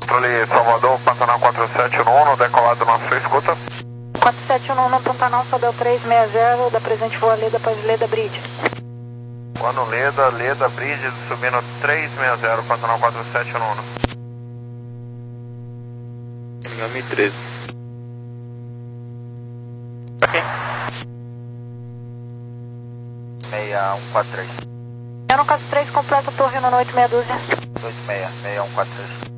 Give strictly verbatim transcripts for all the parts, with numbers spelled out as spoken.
Controle Salvador, Pantanal quatro sete um um, decolado na sua escuta. quatro sete um um, Pantanal, Sobel três seis zero, da presente voa Leda para Leda Bridge. Voando Leda, Leda Bridge, subindo três seis zero, Pantanal quatro sete um um. Nigami treze. Ok. seis um quatro três. zero um quatro três, completa torre no noite meia dúzia. dois seis, seis um quatro três.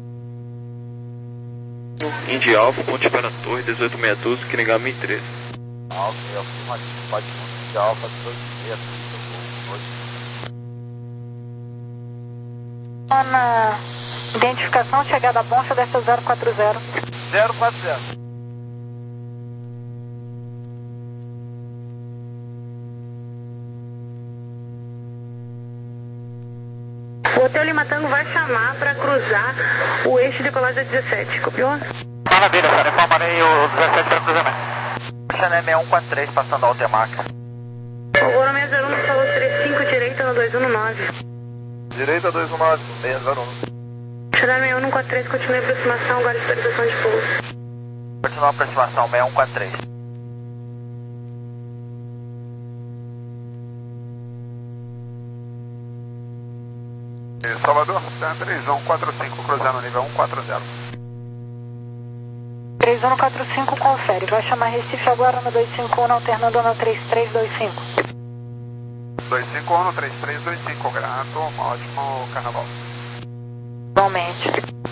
Indy Alpha, ponte para a torre, dezoito meia dúzia, Kinigami treze. Alfa, eu fui pode Indy Alpha, dois seis Tá na identificação, chegada a Boncha, desta zero quatro zero. zero quatro zero. O Hotel Lima Tango vai chamar para cruzar o eixo de decolagem dezessete, copiou? Maravilha, cara, informarei o dezessete para cruzamento. Chanel seis um quatro três, passando a Altemaca. O Goro seis zero um, falou trinta e cinco, direita no dois um nove. Direita dois um nove, seis zero um. Chanel seis um quatro três, continue a aproximação, agora autorização de pouso. Continua a aproximação, seis um quatro três. Salvador, três um quatro cinco, cruzando nível um quatro zero. três um quatro cinco, confere. Vai chamar Recife agora no dois cinco um, alternando no três três dois cinco. dois cinco um no três três dois cinco, grato, um ótimo carnaval. Igualmente.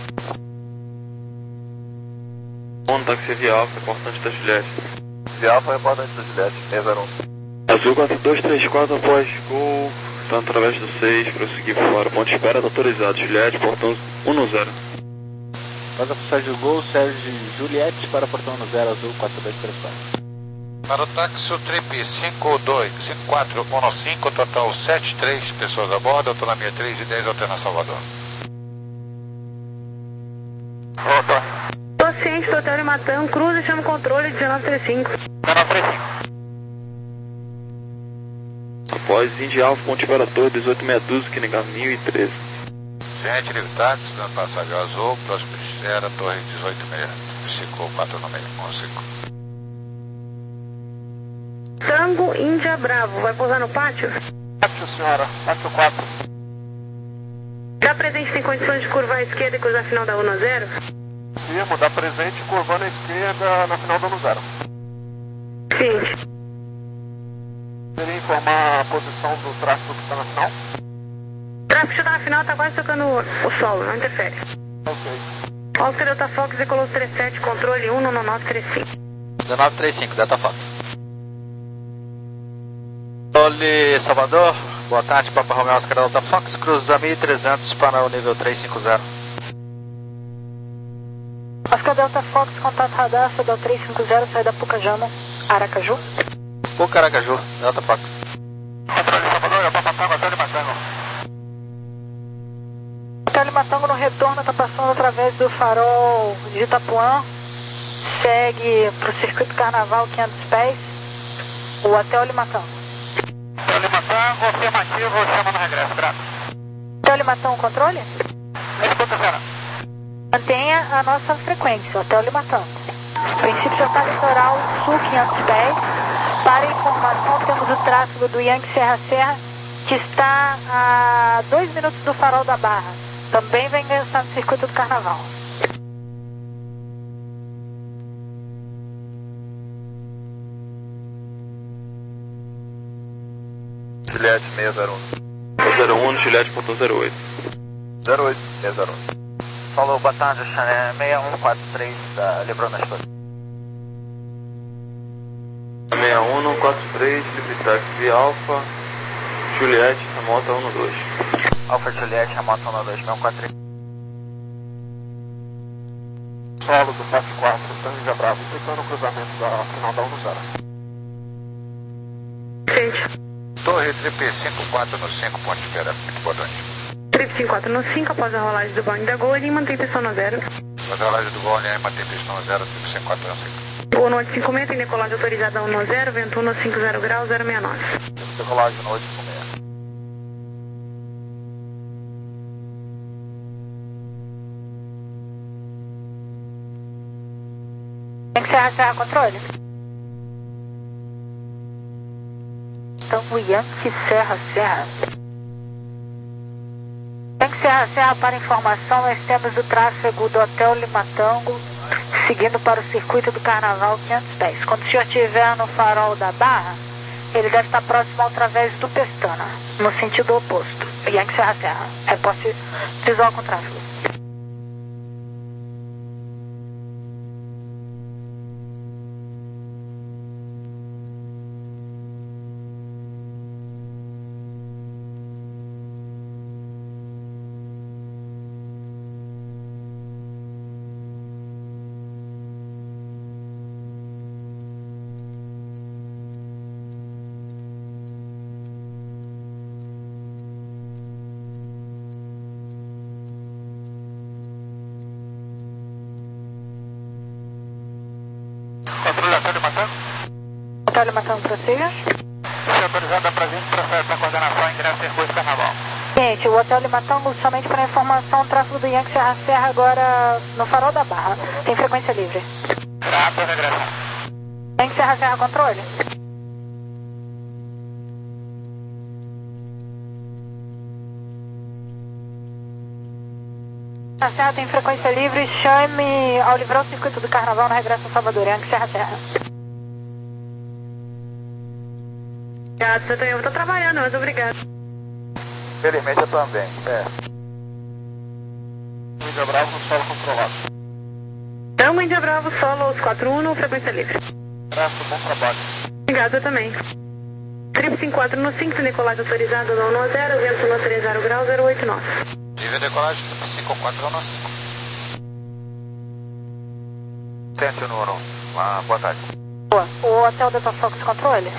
Um táxi via Alpha, reportante da Juliette. Via Alpha, reportante da Juliette, seis zero um. Azul quatro dois três quatro, após gol, está através do seis, prosseguir fora, ponto de espera, autorizado, Juliette, portão um zero. Passa para o Sérgio Gol, Sérgio Juliette para portão no zero, Azul quatro dois três quatro. Para o táxi, o trip cinco dois cinco quatro um cinco, total sete três pessoas a bordo, autonomia três e dez, alterna Salvador. Volta. Paciente do Hotel Lima Tango, cruza e chama o controle dezenove trinta e cinco. dezenove trinta e cinco. Após Indy Alpha, ponte para a torre, dezoito meia dúzia, Kinigami treze. Ciente, livre táxi, dando passagem ao Azul, próximo de Xera, torre dezoito seis, cinco quatro no meio, um cinco. Tango, Índia, Bravo, vai pousar no pátio? Pátio, senhora, pátio quatro. Já presente tem condições de curvar à esquerda e cruzar a final da U no zero? Firmo, dá presente, curvando à esquerda na final do ano zero. Sim. Poderia informar a posição do tráfego que está na final? O tráfego que está na final está quase tocando o solo, não interfere. Ok. Oscar Delta Fox, decolou trinta e sete, controle um no nove três cinco. dezenove trinta e cinco, Delta Fox. Controle Salvador, boa tarde, Papa Romeo Oscar Delta Fox, cruza mil e trezentos para o nível trezentos e cinquenta. Oscar Delta Fox, contato radar, Sobel trezentos e cinquenta, saída Pucajama, Aracaju. Pucaracaju, Delta Fox. Controle Salvador, eu tô passando até de Matango. Hotel Lima Tango no retorno está passando através do farol de Itapuã, segue para o circuito Carnaval quinhentos pés, o Hotel Lima Tango. Hotel Lima Tango, afirmativo, chama no regresso, grato. Hotel Lima Tango, controle? Escuta, senhora. Mantenha a nossa frequência, Hotel Lima Tango. Princípio total litoral sul quinhentos pés. Para informação, temos o tráfego do Yankee Serra Serra, que está a dois minutos do farol da Barra. Também vai ingressar no circuito do Carnaval. Juliette seis zero um. zero um, Juliette, portão zero oito. zero oito, seis zero um. Falou, boa tarde, Chanel seis um quatro três da Lebron das Coisas. seis um quatro três, livre táxi via Alpha, Juliette, remota um dois. Alfa Juliette, remota um dois, seis um quatro três. Solo do F quatro, Tango Bravo, tentando o cruzamento da final da um zero. Gente. Torre trip cinco quatro no cinco, ponto de espera, muito boa noite. Trip cinco quatro no cinco, após a rolagem do bonde da Gol, ele mantém pistão no zero. Após a rolagem do Gol, ele mantém pistão no zero, trip cinco quatro no cinco. O noite cinco seis, tem decolagem autorizada um no zero, vento um no cinco zero graus, zero seis nove. Decolagem no oito cinco seis. Serra, Serra, controle. Então, o Yankee Serra, Serra. Yankee Serra, Serra, para informação, nós temos o tráfego do Hotel Lima Tango, seguindo para o circuito do Carnaval quinhentos pés. Quando o senhor estiver no farol da Barra, ele deve estar próximo ao través do Pestana, no sentido oposto. Yankee Serra, Serra. Reporte visual com tráfego. Controle Hotel Lima Tango. Hotel Lima Tango, prossiga. Se autorizado a presente, processo da coordenação ingresso circuito Carnaval. Gente, o Hotel Lima Tango, somente para informação, o tráfego do Yankee Serra Serra agora no farol da Barra. Tem frequência livre. Rápido, regressão. Yankee Serra Serra, controle. Serra Serra tem frequência livre, chame ao livrar o circuito do Carnaval no regresso a Salvador. Yankee Serra Serra. Obrigado, doutor. Eu estou trabalhando, mas obrigado. Felizmente eu também. É. Índia Bravo no solo controlado. Então, Índia Bravo, solo os quatro um, frequência livre. Abraço, bom trabalho. Obrigado, eu também. Trip cinco quatro no cinco, decolagem autorizado no um zero, vento no trinta graus, zero oito nove. Nível de decolagem cinco quatro um cinco. Tente no Uno. Ah, boa tarde. Boa. O Hotel Delta Fox controle?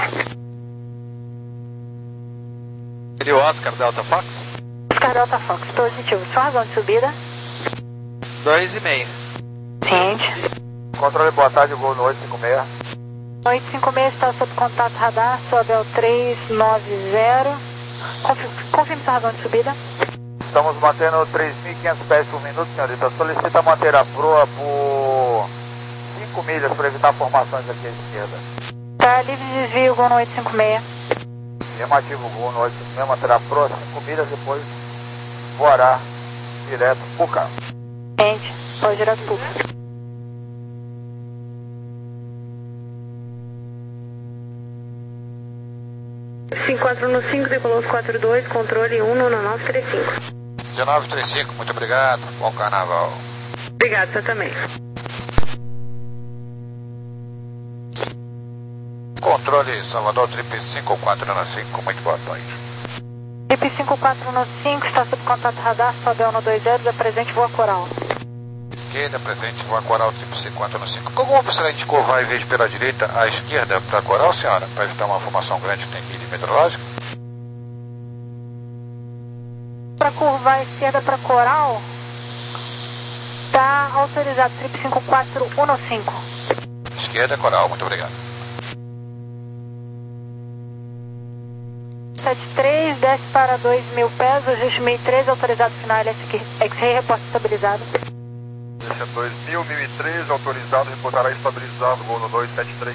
Seria o Oscar Delta Fox? Oscar Delta Fox, positivo. Sua razão de subida? dois e meio. Ciente. Controle, boa tarde, voo no oito cinco seis. oito cinco seis está sob contato radar, sobe ao três nove zero. Confirme, confirme sua razão de subida. Estamos mantendo três mil e quinhentos pés por minuto, senhorita. Solicita manter a proa por cinco milhas para evitar formações aqui à esquerda. Tá livre de desvio, Gol no oito cinco seis. Afirmativo, Gol no oito cinco seis, manter a proa cinco milhas, depois voará direto pro carro. Ciente, pode direto pro carro. cinco quatro no cinco, decolou os quatro dois, controle um no nove três cinco. dezenove trinta e cinco, muito obrigado. Bom carnaval. Obrigado, você também. Controle Salvador Trip cinco quatro no cinco, muito boa noite. Trip cinco quatro no cinco, está sob contato radar, sobe ao no dois zero, da presente voa coral. Esquerda, presente, voa coral Trip cinco quatro no cinco. Alguma possibilidade de curvar em vez pela direita à esquerda para coral, senhora? Para evitar uma formação grande que tem aqui de meteorológica? Para curvar à esquerda para coral, está autorizado, Trip cinco quatro um no cinco. Esquerda, coral, muito obrigado. sete três, desce para dois mil pés, ajuste mil e treze, autorizado final, X-Ray, reporte estabilizado. Deixa dois mil, mil e treze, autorizado, reportará estabilizado, Gol no dois sete três.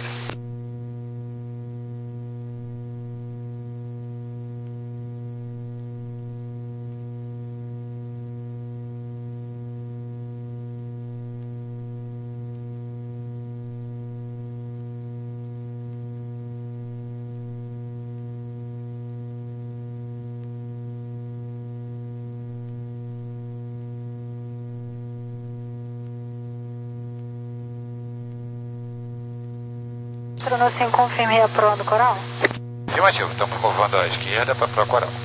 No cinco, confirme a proa do coral. Afirmativo, estamos curvando à esquerda para a coral.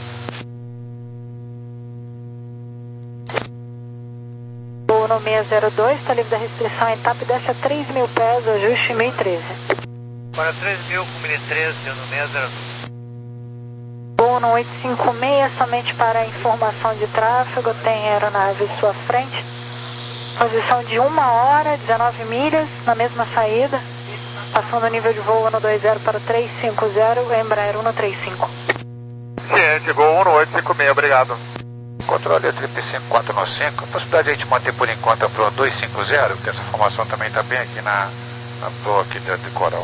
O no seis zero dois, está livre da restrição em TAP, desce a três mil pés, ajuste mil e treze. Para três mil com mil e treze, no seis zero dois. O no oito cinco seis, somente para informação de tráfego, tem aeronave à sua frente. Posição de uma hora, dezenove milhas, na mesma saída. Passando o nível de voo no dois zero para o três cinco zero, Embraer um no trinta e cinco. Ciente, Gol um no oito cinco seis, obrigado. Controle Trip cinco quatro no cinco, a possibilidade de a gente manter por enquanto a proa dois cinco zero, que essa formação também está bem aqui na, na proa aqui dentro de Coral.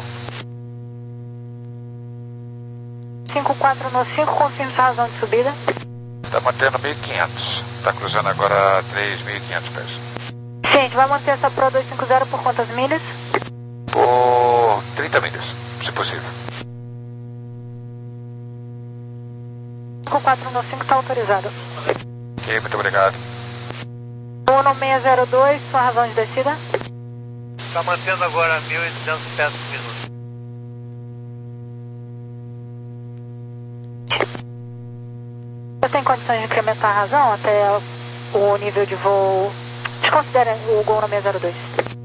cinco quatro no cinco, confirme sua razão de subida. Está mantendo mil e quinhentos. Está cruzando agora três mil e quinhentos pés. Sim, a gente vai manter essa Pro duzentos e cinquenta por quantas milhas? Por trinta milhas, se possível. cinco quatro no cinco está autorizado. Ok, muito obrigado. Uno seis zero dois, sua razão de descida? Está mantendo agora mil e duzentos pés por minuto. Você tem condições de incrementar a razão até o nível de voo? Desconsidera o Gol no seis zero dois.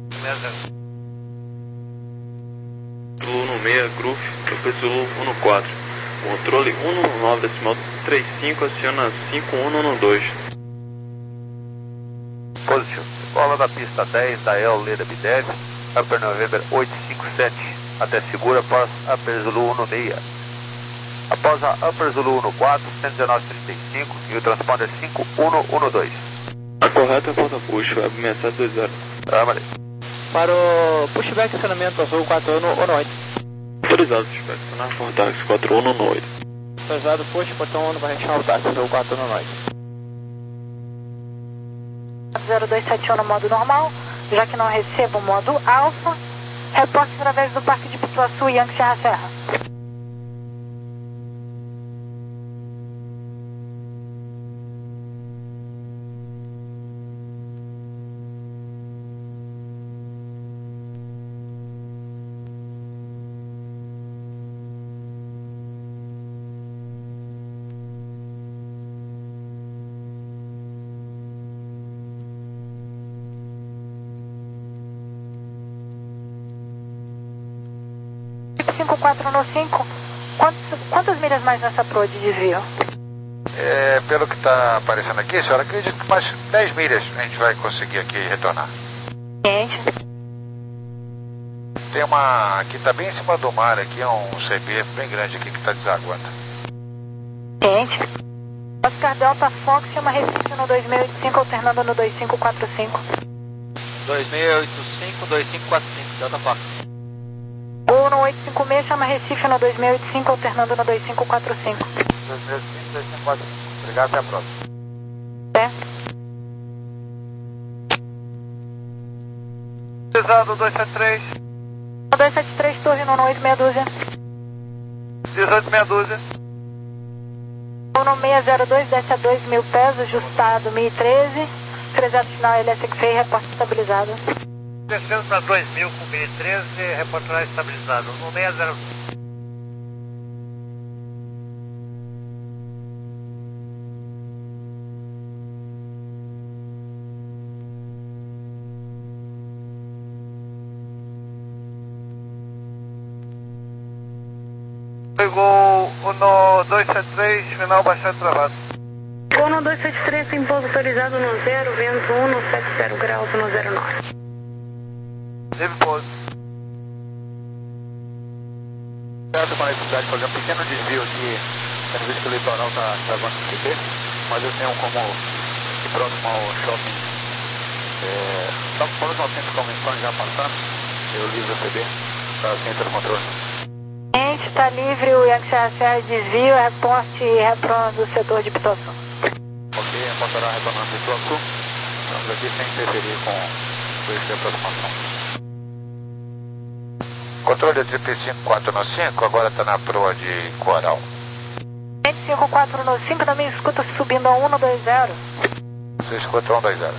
Zulu seis, Groove, Professor Zulu um quatro. Controle um nove decimal trinta e cinco, aciona cinco um um dois. Positivo. Bola da pista dez da El Leda Bidev, Upper November oito cinco sete, até segura após Upper Zulu um seis. Após a Upper Zulu um quatro, cento e dezenove trinta e cinco e o transponder cinco um um dois. A correta é porta push, web seis sete dois zero. Ah, valeu. Para o pushback acionamento azul quatro um um oito. Autorizado, pushback, sonar Fortax quatro um um oito. Autorizado, push, portão um, vai rechar o táxi azul quatro um um oito. zero dois sete um no modo normal, já que não recebo o modo alfa, reporte através do Parque de Pituaçu e Yankee Serra Serra. cinco quatro no cinco, quantas, quantas milhas mais nessa Pro de desvio? É, pelo que está aparecendo aqui, senhora, acredito que mais dez milhas a gente vai conseguir aqui retornar. Gente. Tem uma que está bem em cima do mar aqui, um C P bem grande aqui que está desaguando. Gente. Oscar Delta Fox chama Recife no dois mil e oitenta e cinco, alternando no dois cinco quatro cinco. dois mil e oitenta e cinco, dois cinco quatro cinco, Delta Fox. Ou no oito cinco seis, chama Recife no dois mil e oitenta e cinco, alternando no dois cinco quatro cinco. dois mil e oitenta e cinco, dois cinco quatro cinco. Obrigado, até a próxima. É. Pesado dois sete três. dois sete três, torre no oito meia dúzia. dezoito meia dúzia. Uno seis zero dois, desce a dois mil pés, ajustado mil e treze. Cruzado final L S X, reporte estabilizado. Descendo para dois mil com mil e treze, reportar estabilizado. No seis zero dois. Pegou o no dois sete três, final bastante travado. Gol no dois sete três, tem pouso autorizado no zero, vento um no sete zero graus no zero nove. Teve pouso. Certo, com a necessidade de fazer um pequeno desvio aqui, tendo visto que o litoral está travando no C P, mas eu tenho como ir próximo ao shopping. É, só por os novecentos convenções já passando, eu livro o C B para ciência do controle. Gente, está livre o Yankee Serra Serra, desvio, reporte e retorno do setor de Pituaçu. Ok, reportará retornando do Pituaçu. Estamos aqui sem interferir com o eixo de aproximação. Controle triplo cinco quatro no cinco, agora está na proa de Coral. cinco quatro no cinco, também escuta subindo a um dois zero. Você escuta um dois zero.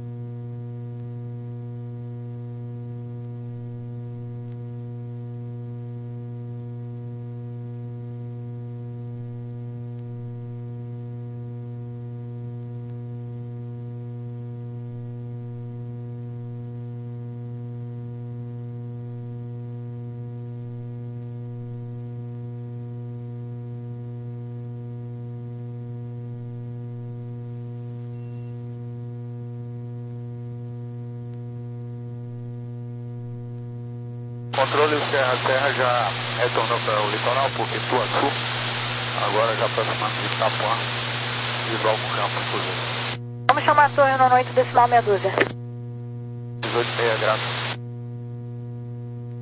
Controle Serra Serra já retornou para o litoral por Pituaçu, agora já aproximando de Itapuã, visual com o campo inclusive. Vamos chamar a torre no oito decimal meia dúzia. dezoito e meia, graças.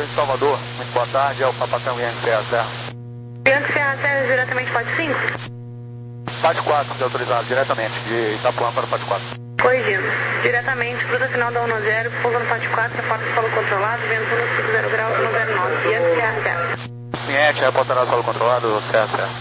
de Salvador, muito boa tarde, é o Papatão Yankee Serra Serra. Yankee Serra Serra diretamente P A T cinco? P A T quatro, de autorizado, diretamente, de Itapuã para o P A T quatro. Corrigindo. Diretamente, cruza final da um zero, pousa no P A T quatro, reporta solo controlado, vento um cinquenta graus, um zero nove. Yankee Serra Serra. Ciente, reportará solo controlado, Serra Serra.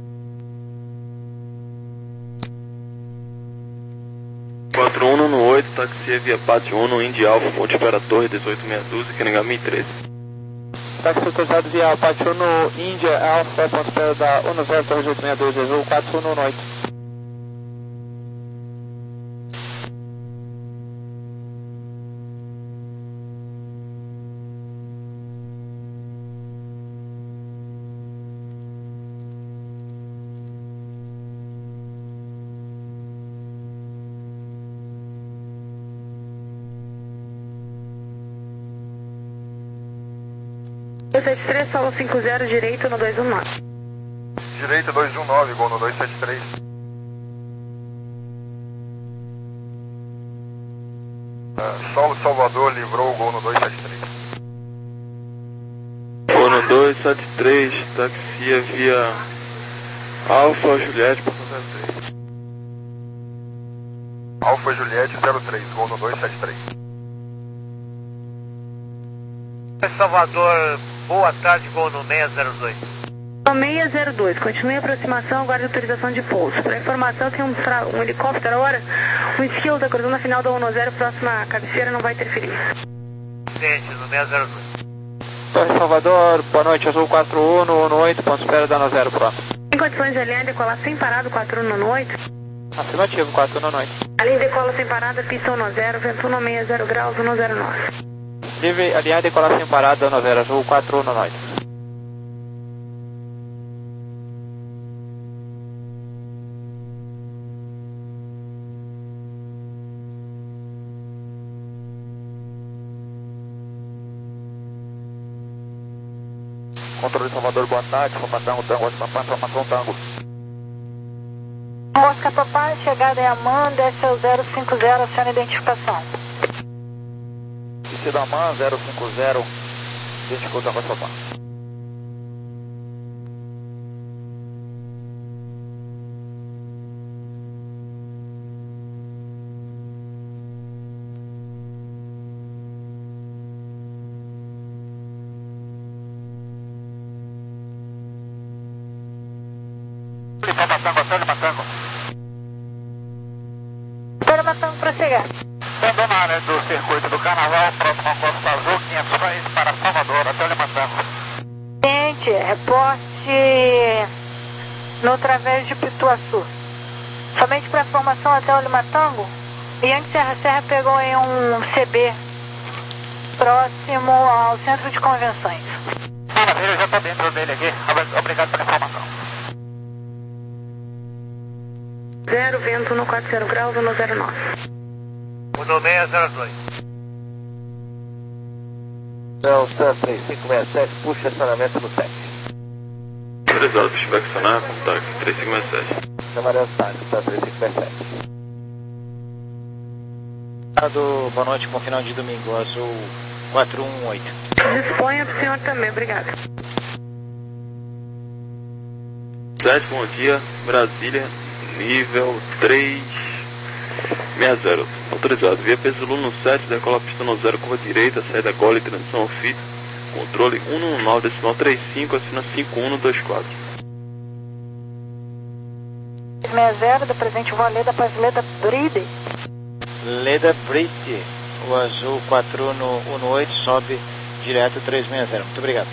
quatro um um oito, taxia via P A T um, Indy Alfa, ponte para a torre, dezoito meia dúzia, Kenegami treze. Táxi autorizado via P A T um, Índia Alfa, ponto espera da um zero, torre dezoito meia dúzia, azul quatro um um oito. dois sete três, solo cinco zero, direito no dois um nove. Direito dois um nove, gol no dois sete três. Uh, solo Salvador livrou o gol no dois sete três. Gol no dois sete três, taxia via Alfa Juliette, ponto zero três. Alfa Juliette zero três, gol no dois sete três. Salvador, boa tarde, gol no seis zero dois. seis zero dois, continue a aproximação, aguarde autorização de pouso. Para informação, tem um, um helicóptero agora, um esquilo está cruzando a final da um zero, próxima cabeceira, não vai interferir. Entende, no seis zero dois. Torre Salvador, boa noite, azul quatro um um oito, ponto espera da um zero, pronto. Tem condições de alinhar e decolar sem parada, quatro um um oito? Afirmativo, quatro um um oito. Alinha e decola sem parada, pista um zero, vento no seis zero graus, um zero nove. Livre, alinhar e decolar sem parada, um zero, azul quatro um um oito. Controle Salvador, boa tarde, formação Tango, Oscar formação Tango. Oscar Papai, chegada é Amanda, S é o zero cinco zero, aciona identificação. Descida Amanda, zero cinco zero, identificou o Tango Papai. Matango, Antônio Matango. Antônio Matango, prosseguir. Estando na área do circuito do Carnaval, próximo ao Costa Azul, quinhentos pés para Salvador, Antônio Matango. Gente, reporte no través de Pituaçu. Somente para informação até o Limatango, Yankee Serra Serra pegou em um C B próximo ao centro de convenções. Maravilha, já estou dentro dele aqui. Obrigado pela informação. Zero, vento no quatro zero graus, um zero nove. O no seis zero dois. Delta três cinco seis sete, puxa acionamento no sete. Autorizado, feedback sonar, contato três cinco seis sete. Camarão Táxi, tá três cinco seis sete. Do boa noite, bom final de domingo, azul quatro um um oito. Disponha para o senhor também, obrigado. sete, bom dia, Brasília, nível três seis zero. Autorizado, via peso Zulu no sete, decola pista no zero, curva direita, saída gola e transição ao fito. Controle um um nove, decimal trinta e cinco, assina cinco um dois quatro. seis zero, da presente voo Leda para Leda Bride. Leda Bride, o azul quatro um um oito, sobe direto três seis zero. Muito obrigado.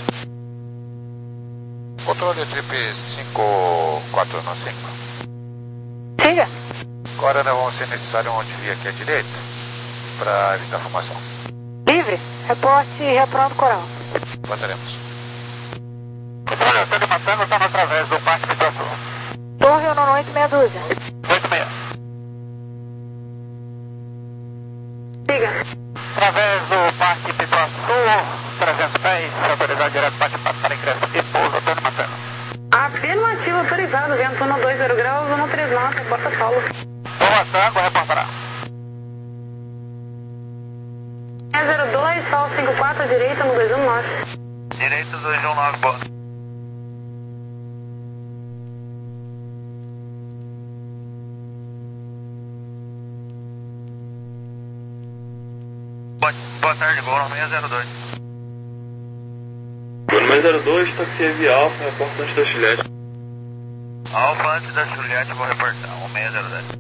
Controle trip cinco quatro um cinco. Siga. Agora nós vamos ser necessário um desvio aqui à direita para evitar formação. Livre. Reporte repronto coral. Manteremos. Controle Antônio Matango, estamos através do Parque Pituaçu. Torre um oito meia dúzia. oito seis. Siga. Através do Parque Pituaçu, trezentos pés, autoridade direta bate passo para ingresso e pouso, Antônio Matango. Afirmativo autorizado, vento no dois zero graus, um três nove, bota solo. O Matango reportará. seis zero dois, dois, Sol cinco quatro, direita no dois um nove. Direita dois um nove, boa. Boa, boa tarde, Gol seis zero dois. Gol seis zero dois, taxi via Alfa, reporta antes da Juliette. Alfa antes da Juliette, vou reportar, um seis zero dois.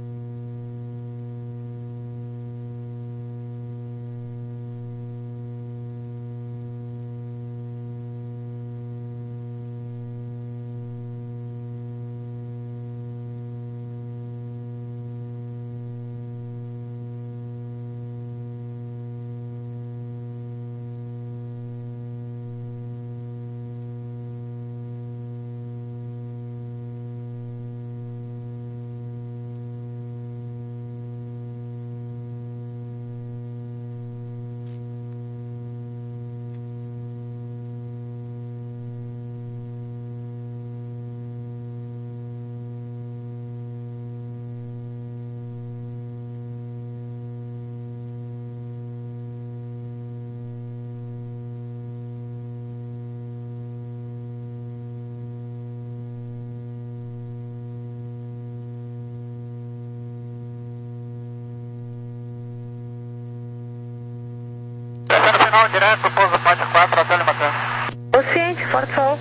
Final direto, pouso Pátio quatro, até Limatã. Consciente, forte sol.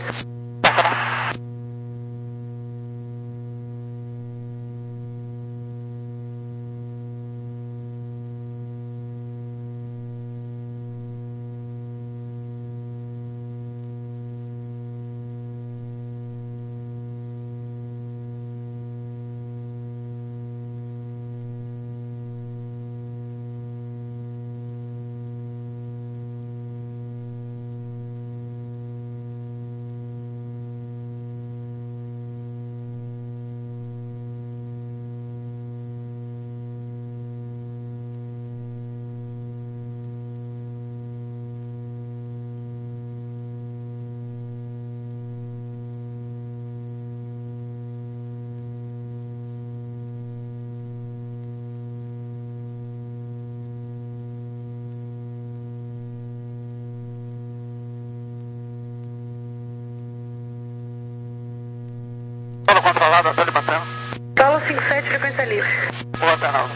Solo controlado, até Limatã. Solo cinco sete, frequência livre. Boa, Fernando.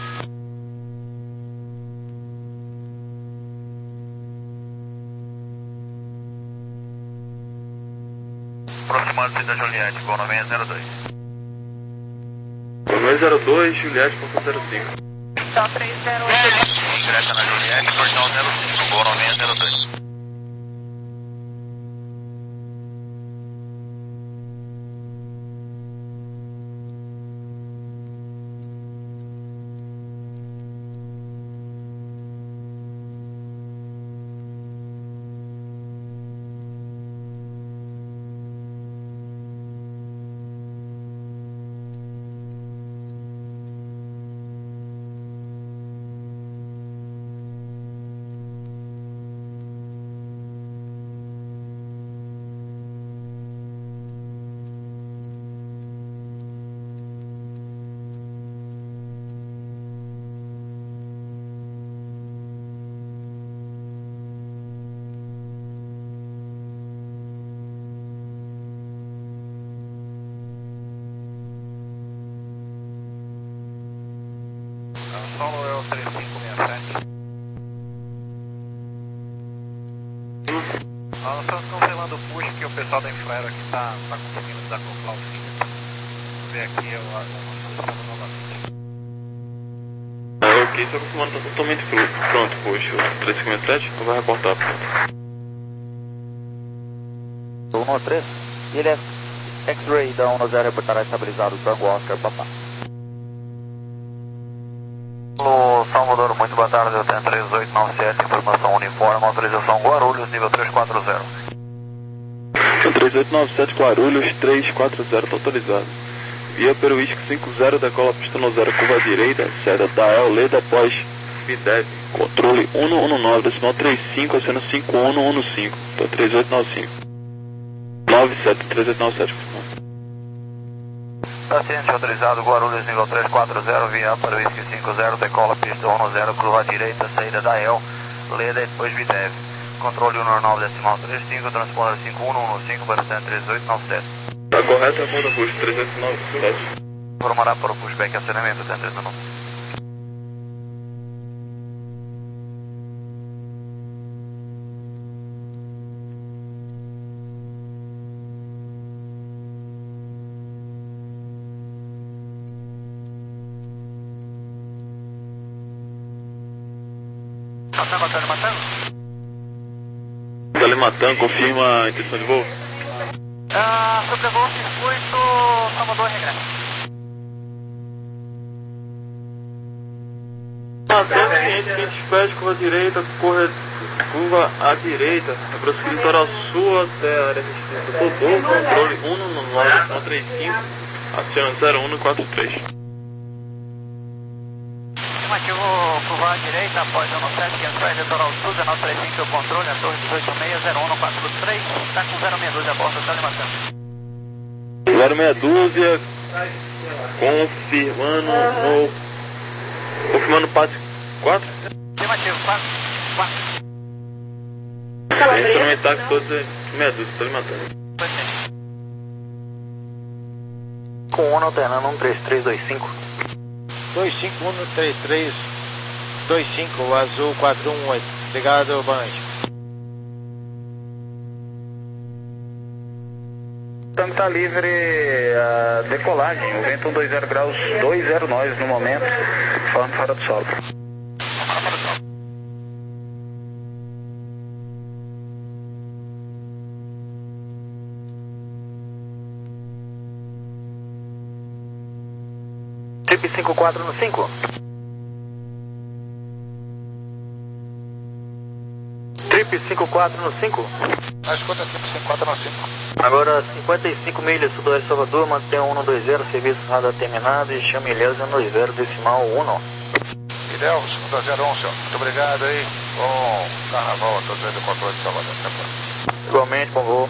Aproximando-se da Juliette, Gol seis zero dois. Gol seis zero dois, Juliette, portão zero cinco. Só três zero oito. Direta na Juliette, portão zero cinco, Gol seis zero dois. Solo é o três cinco seis sete. Nós estamos cancelando o push que o pessoal da Infraero aqui está tá conseguindo desacoplar o fim. Vamos ver aqui, eu solicitando novamente. Ah, ok, seu comando está totalmente pronto, puxa. O três cinco seis sete, então vai reportar. um três, ele é X-Ray da um zero, reportará estabilizado, Tango Oscar, papá. Alô, Salvador, muito boa tarde, eu tenho três oito nove sete, informação uniforme, autorização Guarulhos, nível três quatro zero. três oito nove sete Guarulhos, três quatro zero, tá autorizado. Via Peru Whisky cinco zero, decola pista no zero, curva direita, saída da El, Leda após B D E V, controle um um nove, decimal trinta e cinco, acena cinco um um cinco, tá três oito nove cinco. nove sete, três oito nove sete, Paciente autorizado, Guarulhos, nível três quatro zero, via Peru Whisky cinco zero, decola pista um zero, curva direita, saída da El, Leda e depois Videv. Controle um nove decimal trinta e cinco, transponder cinco um um cinco para cento e trinta e oito nove sete. Tá correto, é ponta push trezentos e noventa e sete. Informará para o pushback e acionamento até três nove. Matango, Antônio Matango? Telematan, confirma a intenção de voo. Ah, sobrevoo circuito Salvador regresso. Matango, quinhentos pés, curva direita, corre, curva à direita, aproxima o litoral sul até a área restrita Todô, controle um nove três cinco, aciona zero um quatro três. Afirmativo, curva à direita, após um sete, quinhentos pés, litoral sul, dezenove trinta e cinco, seu controle, a torre dezoito seis, zero um quatro três, está com zero seis dois a bordo, está levantando. zero seis dúzia, confirmando no... confirmando Pátio quatro. Afirmativo, quatro, quatro. Entrando em táxi todos é meia dúzia, estou lhe matando. Com um alternando um três três dois cinco. dois cinco um três três dois cinco, azul quatro um oito. Obrigado, boa noite. Tango está livre a decolagem, o vento cento e vinte graus dois zero nós no momento, falando fora do solo. Trip cinco quatro no cinco. Trip cinco quatro no cinco. Na escuta, Trip cinco quatro no cinco. Agora cinquenta e cinco milhas sudoeste Salvador, mantém um um dois zero, serviço radar terminado e chame Ilhéus um dois zero decimal um. Ilhéus um dois zero um, senhor. Muito obrigado aí. Bom carnaval a todos aí do controle de Salvador. Até a próxima. Igualmente, bom voo.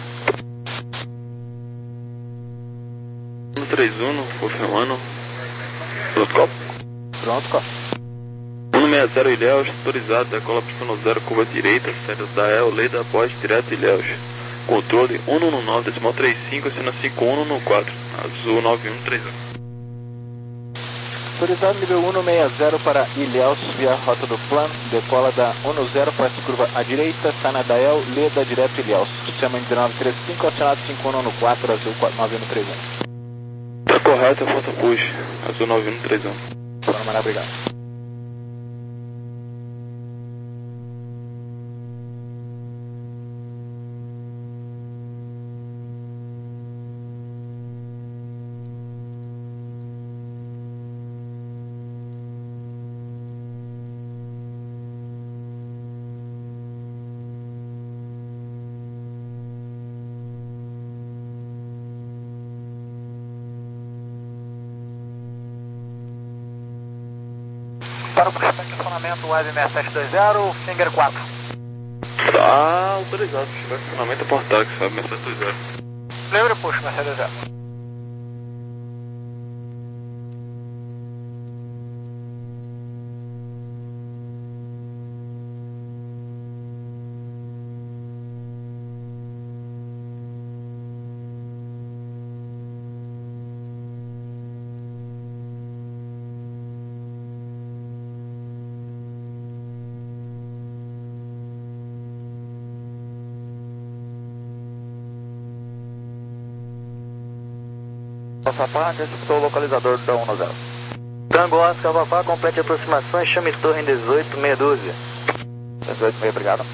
um três um, confirmando. Pronto, copo? Pronto, copo. um seis zero Ilhéus, autorizado, decola pistão zero, curva direita, saída da El, Leda após, direto Ilhéus. Controle um um nove decimal trinta e cinco, assina cinco um um quatro, azul nove um três um. Autorizado nível um seis zero para Ilhéus, via rota do plano, decola da um zero, faz curva à direita, sai na Dael, Leda, direto Ilhéus. Sistema dezenove trinta e cinco, acionado cinco um um quatro, azul nove um três um. Tá correto, a ponta push, azul nove um três um. Vamos mandar, obrigado. Para o pushback de acionamento Web seis sete dois zero, Finger quatro. Tá autorizado, pushback de acionamento portátil, sabe, seis sete dois zero. Livre push, seis sete dois zero. Papá, executou o localizador da um zero. Tango Oscar, Papá, complete a aproximação e chame torre em dezoito, meia dúzia. dezoito, meia, obrigado.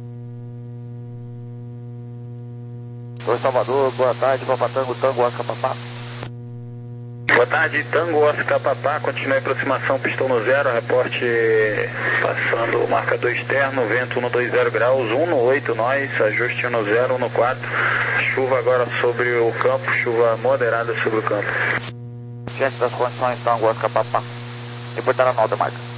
Torre Salvador, boa tarde, Papá Tango, Tango Oscar, Papá. Boa tarde, Tango Oscar Papá, continue a aproximação, pistão no zero, reporte passando o marcador externo, vento cento e vinte graus, um no oito nós, ajuste um no zero, um no quatro, chuva agora sobre o campo, chuva moderada sobre o campo. Diante das condições, Tango Oscar, Papá. Reportar a nota, marca.